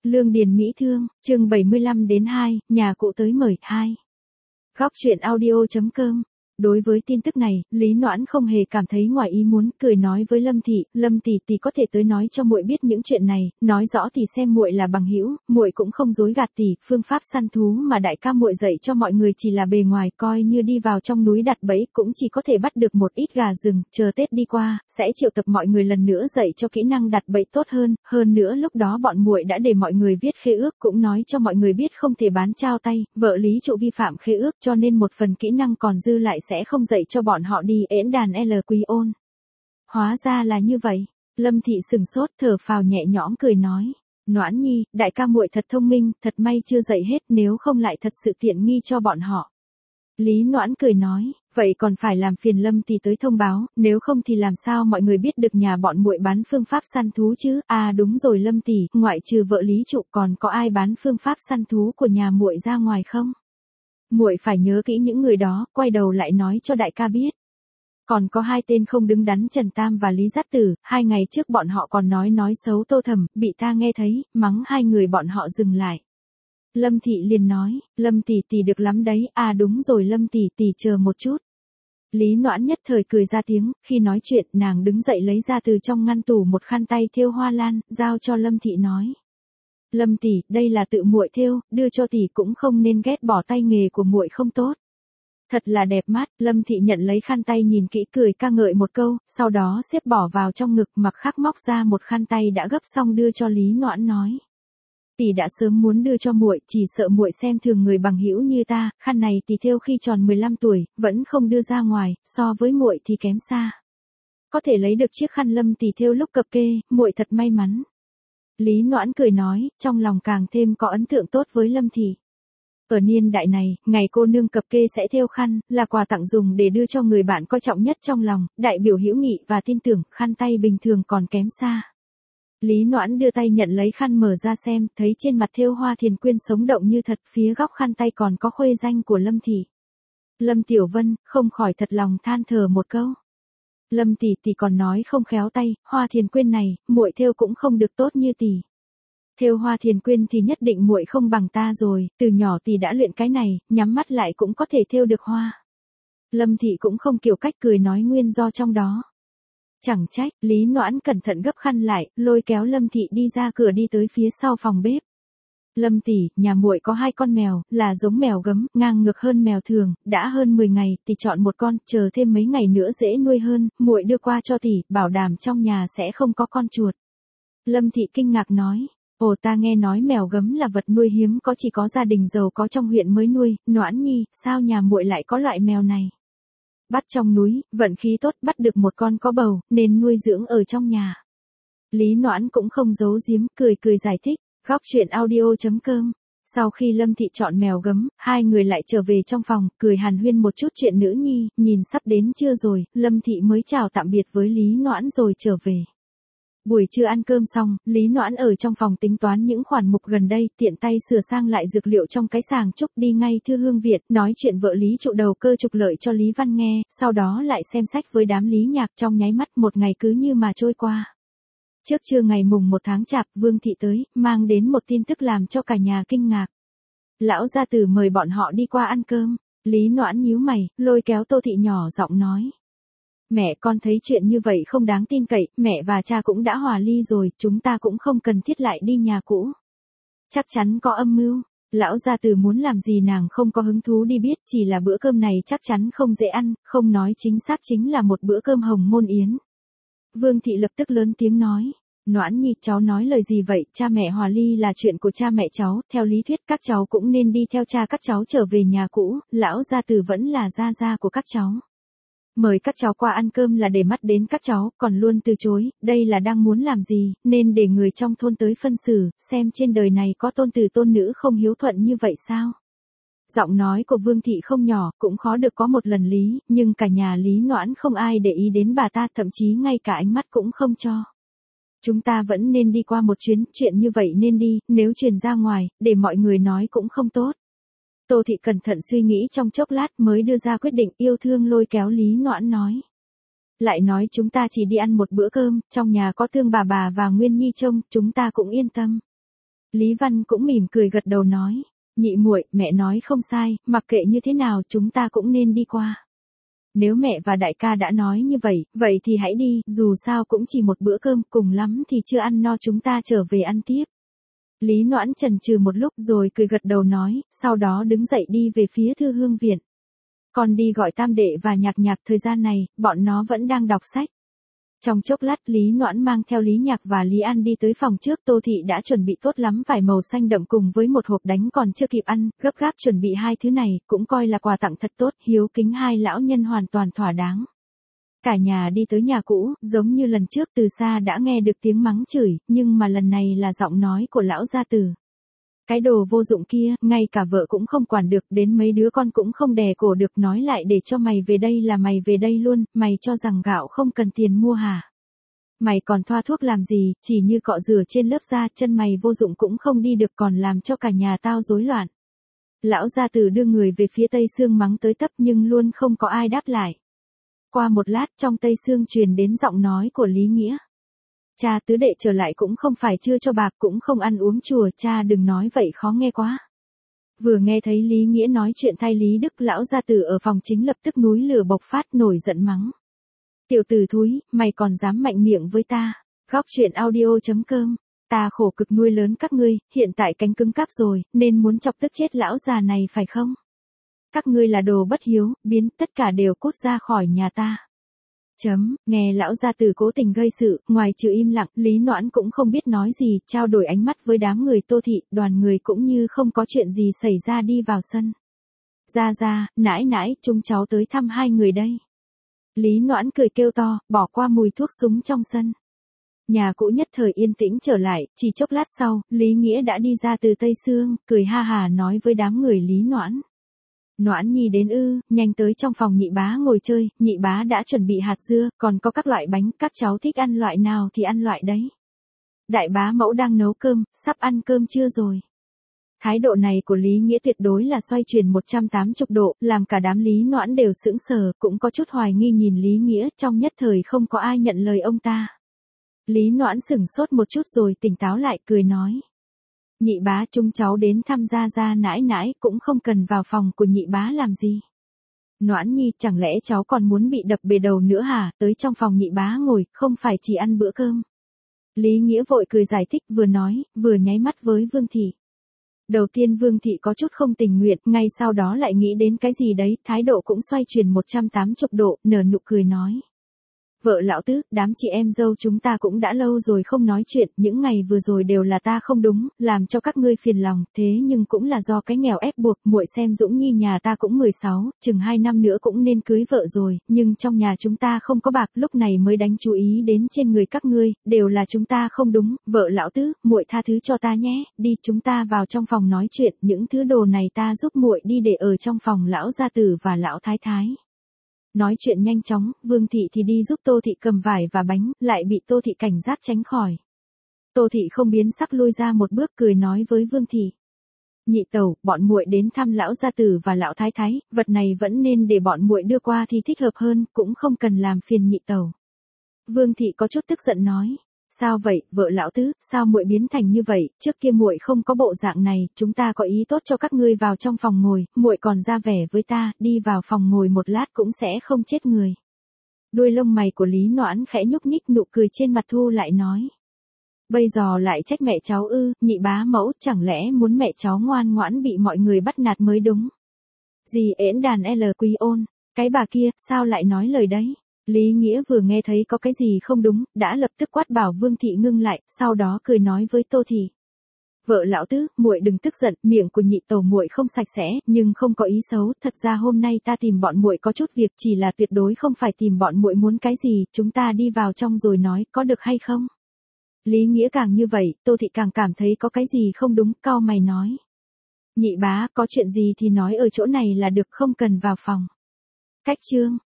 Lương Điền Mỹ Thương, chương 75 đến 2, nhà cụ tới mời 2. Góc truyện audio.com. Đối với tin tức này, Lý Noãn không hề cảm thấy ngoài ý muốn, cười nói với Lâm tỷ có thể tới nói cho muội biết những chuyện này, nói rõ thì xem muội là bằng hữu, muội cũng không dối gạt tỷ, phương pháp săn thú mà đại ca muội dạy cho mọi người chỉ là bề ngoài, coi như đi vào trong núi đặt bẫy cũng chỉ có thể bắt được một ít gà rừng, chờ Tết đi qua, sẽ triệu tập mọi người lần nữa dạy cho kỹ năng đặt bẫy tốt hơn nữa lúc đó bọn muội đã để mọi người viết khế ước, cũng nói cho mọi người biết không thể bán trao tay, vợ Lý Trụ vi phạm khế ước cho nên một phần kỹ năng còn dư lại sẽ không dạy cho bọn họ đi ễn đàn L Quý Ôn. Hóa ra là như vậy. Lâm Thị sừng sốt, thở phào nhẹ nhõm cười nói. Noãn nhi, đại ca muội thật thông minh, thật may chưa dạy hết, nếu không lại thật sự tiện nghi cho bọn họ. Lý Noãn cười nói, vậy còn phải làm phiền Lâm Tỷ tới thông báo, nếu không thì làm sao mọi người biết được nhà bọn muội bán phương pháp săn thú chứ? À đúng rồi Lâm Tỷ, ngoại trừ vợ Lý Trụ còn có ai bán phương pháp săn thú của nhà muội ra ngoài không? Muội phải nhớ kỹ những người đó, quay đầu lại nói cho đại ca biết. Còn có hai tên không đứng đắn Trần Tam và Lý Giác Tử, 2 ngày trước bọn họ còn nói xấu Tô Thẩm, bị ta nghe thấy, mắng hai người bọn họ dừng lại. Lâm Thị liền nói, Lâm tỷ được lắm đấy, à đúng rồi Lâm tỷ chờ một chút. Lý Noãn nhất thời cười ra tiếng, khi nói chuyện nàng đứng dậy lấy ra từ trong ngăn tủ một khăn tay thêu hoa lan, giao cho Lâm Thị nói. Lâm tỷ, đây là tự muội thêu, đưa cho tỷ cũng không nên ghét bỏ tay nghề của muội không tốt. Thật là đẹp mắt, Lâm Thị nhận lấy khăn tay nhìn kỹ cười ca ngợi một câu, sau đó xếp bỏ vào trong ngực, mặc khắc móc ra một khăn tay đã gấp xong đưa cho Lý Noãn nói. Tỷ đã sớm muốn đưa cho muội, chỉ sợ muội xem thường người bằng hữu như ta, khăn này tỷ thêu khi tròn 15 tuổi, vẫn không đưa ra ngoài, so với muội thì kém xa. Có thể lấy được chiếc khăn Lâm tỷ thêu lúc cập kê, muội thật may mắn. Lý Noãn cười nói, trong lòng càng thêm có ấn tượng tốt với Lâm Thị. Ở niên đại này, ngày cô nương cập kê sẽ thêu khăn, là quà tặng dùng để đưa cho người bạn coi trọng nhất trong lòng, đại biểu hữu nghị và tin tưởng, khăn tay bình thường còn kém xa. Lý Noãn đưa tay nhận lấy khăn mở ra xem, thấy trên mặt thêu hoa thiền quyên sống động như thật, phía góc khăn tay còn có khuê danh của Lâm Thị. Lâm Tiểu Vân, không khỏi thật lòng than thở một câu. Lâm tỷ còn nói không khéo tay, hoa thiền quyên này, muội thêu cũng không được tốt như tỷ. Thêu hoa thiền quyên thì nhất định muội không bằng ta rồi, từ nhỏ tỷ đã luyện cái này, nhắm mắt lại cũng có thể thêu được hoa. Lâm Thị cũng không kiểu cách cười nói nguyên do trong đó. Chẳng trách, Lý Noãn cẩn thận gấp khăn lại, lôi kéo Lâm Thị đi ra cửa đi tới phía sau phòng bếp. Lâm tỷ, nhà muội có 2 con mèo, là giống mèo gấm, ngang ngược hơn mèo thường, đã hơn 10 ngày, tỷ chọn một con, chờ thêm mấy ngày nữa dễ nuôi hơn, muội đưa qua cho tỷ, bảo đảm trong nhà sẽ không có con chuột. Lâm Thị kinh ngạc nói, ồ ta nghe nói mèo gấm là vật nuôi hiếm có chỉ có gia đình giàu có trong huyện mới nuôi, Noãn nhi, sao nhà muội lại có loại mèo này? Bắt trong núi, vận khí tốt bắt được một con có bầu, nên nuôi dưỡng ở trong nhà. Lý Noãn cũng không giấu giếm, cười giải thích. Góc truyện audio.com. Sau khi Lâm Thị chọn mèo gấm, hai người lại trở về trong phòng, cười hàn huyên một chút chuyện nữ nhi, nhìn sắp đến trưa rồi, Lâm Thị mới chào tạm biệt với Lý Noãn rồi trở về. Buổi trưa ăn cơm xong, Lý Noãn ở trong phòng tính toán những khoản mục gần đây, tiện tay sửa sang lại dược liệu trong cái sàng trúc, đi ngay Thư Hương Việt, nói chuyện vợ Lý Trụ đầu cơ trục lợi cho Lý Văn nghe, sau đó lại xem sách với đám Lý Nhạc, trong nháy mắt một ngày cứ như mà trôi qua. Trước trưa ngày mùng 1 tháng Chạp, Vương Thị tới, mang đến một tin tức làm cho cả nhà kinh ngạc. Lão gia tử mời bọn họ đi qua ăn cơm. Lý Noãn nhíu mày, lôi kéo Tô Thị nhỏ giọng nói. Mẹ con thấy chuyện như vậy không đáng tin cậy, mẹ và cha cũng đã hòa ly rồi, chúng ta cũng không cần thiết lại đi nhà cũ. Chắc chắn có âm mưu. Lão gia tử muốn làm gì nàng không có hứng thú đi biết, chỉ là bữa cơm này chắc chắn không dễ ăn, không nói chính xác chính là một bữa cơm hồng môn yến. Vương Thị lập tức lớn tiếng nói, Noãn nhi cháu nói lời gì vậy, cha mẹ hòa ly là chuyện của cha mẹ cháu, theo lý thuyết các cháu cũng nên đi theo cha các cháu trở về nhà cũ, lão gia tử vẫn là gia gia của các cháu. Mời các cháu qua ăn cơm là để mắt đến các cháu, còn luôn từ chối, đây là đang muốn làm gì, nên để người trong thôn tới phân xử, xem trên đời này có tôn tử tôn nữ không hiếu thuận như vậy sao. Giọng nói của Vương Thị không nhỏ, cũng khó được có một lần lý, nhưng cả nhà Lý Noãn không ai để ý đến bà ta, thậm chí ngay cả ánh mắt cũng không cho. Chúng ta vẫn nên đi qua một chuyến, chuyện như vậy nên đi, nếu truyền ra ngoài, để mọi người nói cũng không tốt. Tô Thị cẩn thận suy nghĩ trong chốc lát mới đưa ra quyết định, yêu thương lôi kéo Lý Noãn nói. Lại nói chúng ta chỉ đi ăn một bữa cơm, trong nhà có Thương bà và Nguyên Nhi trông, chúng ta cũng yên tâm. Lý Văn cũng mỉm cười gật đầu nói, nhị muội, mẹ nói không sai, mặc kệ như thế nào chúng ta cũng nên đi qua. Nếu mẹ và đại ca đã nói như vậy, vậy thì hãy đi, dù sao cũng chỉ một bữa cơm, cùng lắm thì chưa ăn no chúng ta trở về ăn tiếp. Lý Noãn chần chừ một lúc rồi cười gật đầu nói, sau đó đứng dậy đi về phía Thư Hương Viện. Còn đi gọi Tam Đệ và Nhạc Nhạc, thời gian này, bọn nó vẫn đang đọc sách. Trong chốc lát Lý Noãn mang theo Lý Nhạc và Lý An đi tới phòng trước, Tô Thị đã chuẩn bị tốt lắm vải màu xanh đậm cùng với một hộp đánh còn chưa kịp ăn, gấp gáp chuẩn bị hai thứ này, cũng coi là quà tặng thật tốt, hiếu kính hai lão nhân hoàn toàn thỏa đáng. Cả nhà đi tới nhà cũ, giống như lần trước từ xa đã nghe được tiếng mắng chửi, nhưng mà lần này là giọng nói của lão gia tử. Cái đồ vô dụng kia, ngay cả vợ cũng không quản được, đến mấy đứa con cũng không đè cổ được, nói lại để cho mày về đây là mày về đây luôn, mày cho rằng gạo không cần tiền mua hả? Mày còn thoa thuốc làm gì, chỉ như cọ rửa trên lớp da, chân mày vô dụng cũng không đi được còn làm cho cả nhà tao rối loạn. Lão gia tử đưa người về phía Tây Sương mắng tới tấp nhưng luôn không có ai đáp lại. Qua một lát trong Tây Sương truyền đến giọng nói của Lý Nghĩa. Cha, tứ đệ trở lại cũng không phải chưa cho bạc cũng không ăn uống chùa, cha đừng nói vậy khó nghe quá. Vừa nghe thấy Lý Nghĩa nói chuyện thay Lý Đức, lão gia tử ở phòng chính lập tức núi lửa bộc phát, nổi giận mắng. Tiểu tử thúi, mày còn dám mạnh miệng với ta. Góc truyện audio.com. Ta khổ cực nuôi lớn các ngươi, hiện tại cánh cứng cáp rồi, nên muốn chọc tức chết lão già này phải không? Các ngươi là đồ bất hiếu, biến tất cả đều cút ra khỏi nhà ta. Nghe lão gia tử cố tình gây sự, ngoài trừ im lặng, Lý Noãn cũng không biết nói gì, trao đổi ánh mắt với đám người Tô Thị, đoàn người cũng như không có chuyện gì xảy ra đi vào sân. Ra, nãi nãi, chúng cháu tới thăm hai người đây. Lý Noãn cười kêu to, bỏ qua mùi thuốc súng trong sân. Nhà cũ nhất thời yên tĩnh trở lại, chỉ chốc lát sau, Lý Nghĩa đã đi ra từ Tây Sương, cười ha hà nói với đám người Lý Noãn. Noãn nhi đến ư, nhanh tới trong phòng nhị bá ngồi chơi, nhị bá đã chuẩn bị hạt dưa, còn có các loại bánh, các cháu thích ăn loại nào thì ăn loại đấy. Đại bá mẫu đang nấu cơm, sắp ăn cơm chưa rồi? Thái độ này của Lý Nghĩa tuyệt đối là xoay chuyển 180 độ, làm cả đám Lý Noãn đều sững sờ, cũng có chút hoài nghi nhìn Lý Nghĩa, trong nhất thời không có ai nhận lời ông ta. Lý Noãn sửng sốt một chút rồi tỉnh táo lại, cười nói. Nhị bá, chúng cháu đến thăm gia nãi nãi, cũng không cần vào phòng của nhị bá làm gì. Noãn nhi, chẳng lẽ cháu còn muốn bị đập bề đầu nữa hả, tới trong phòng nhị bá ngồi, không phải chỉ ăn bữa cơm. Lý Nghĩa vội cười giải thích, vừa nói, vừa nháy mắt với Vương Thị. Đầu tiên Vương Thị có chút không tình nguyện, ngay sau đó lại nghĩ đến cái gì đấy, thái độ cũng xoay chuyển 180 độ, nở nụ cười nói. Vợ lão tứ, đám chị em dâu chúng ta cũng đã lâu rồi không nói chuyện, những ngày vừa rồi đều là ta không đúng, làm cho các ngươi phiền lòng, thế nhưng cũng là do cái nghèo ép buộc, muội xem Dũng Nhi nhà ta cũng 16, chừng 2 năm nữa cũng nên cưới vợ rồi, nhưng trong nhà chúng ta không có bạc, lúc này mới đánh chú ý đến trên người các ngươi, đều là chúng ta không đúng, vợ lão tứ, muội tha thứ cho ta nhé, đi chúng ta vào trong phòng nói chuyện, những thứ đồ này ta giúp muội đi để ở trong phòng lão gia tử và lão thái thái. Nói chuyện nhanh chóng, Vương Thị thì đi giúp Tô Thị cầm vải và bánh, lại bị Tô Thị cảnh giác tránh khỏi. Tô Thị không biến sắc lui ra một bước, cười nói với Vương Thị. Nhị tẩu, bọn muội đến thăm lão gia tử và lão thái thái, vật này vẫn nên để bọn muội đưa qua thì thích hợp hơn, cũng không cần làm phiền nhị tẩu. Vương Thị có chút tức giận nói. Sao vậy, vợ lão tứ, sao muội biến thành như vậy, trước kia muội không có bộ dạng này, chúng ta có ý tốt cho các ngươi vào trong phòng ngồi, muội còn ra vẻ với ta, đi vào phòng ngồi một lát cũng sẽ không chết người. Đuôi lông mày của Lý Noãn khẽ nhúc nhích, nụ cười trên mặt thu lại nói. Bây giờ lại trách mẹ cháu ư, nhị bá mẫu, chẳng lẽ muốn mẹ cháu ngoan ngoãn bị mọi người bắt nạt mới đúng. Gì ễn đàn L Quý Ôn, cái bà kia, sao lại nói lời đấy? Lý Nghĩa vừa nghe thấy có cái gì không đúng, đã lập tức quát bảo Vương Thị ngưng lại, sau đó cười nói với Tô Thị. Vợ lão tứ, muội đừng tức giận, miệng của nhị tẩu muội không sạch sẽ, nhưng không có ý xấu, thật ra hôm nay ta tìm bọn muội có chút việc, chỉ là tuyệt đối không phải tìm bọn muội muốn cái gì, chúng ta đi vào trong rồi nói, có được hay không? Lý Nghĩa càng như vậy, Tô Thị càng cảm thấy có cái gì không đúng, cau mày nói. Nhị bá, có chuyện gì thì nói ở chỗ này là được, không cần vào phòng. Cách chương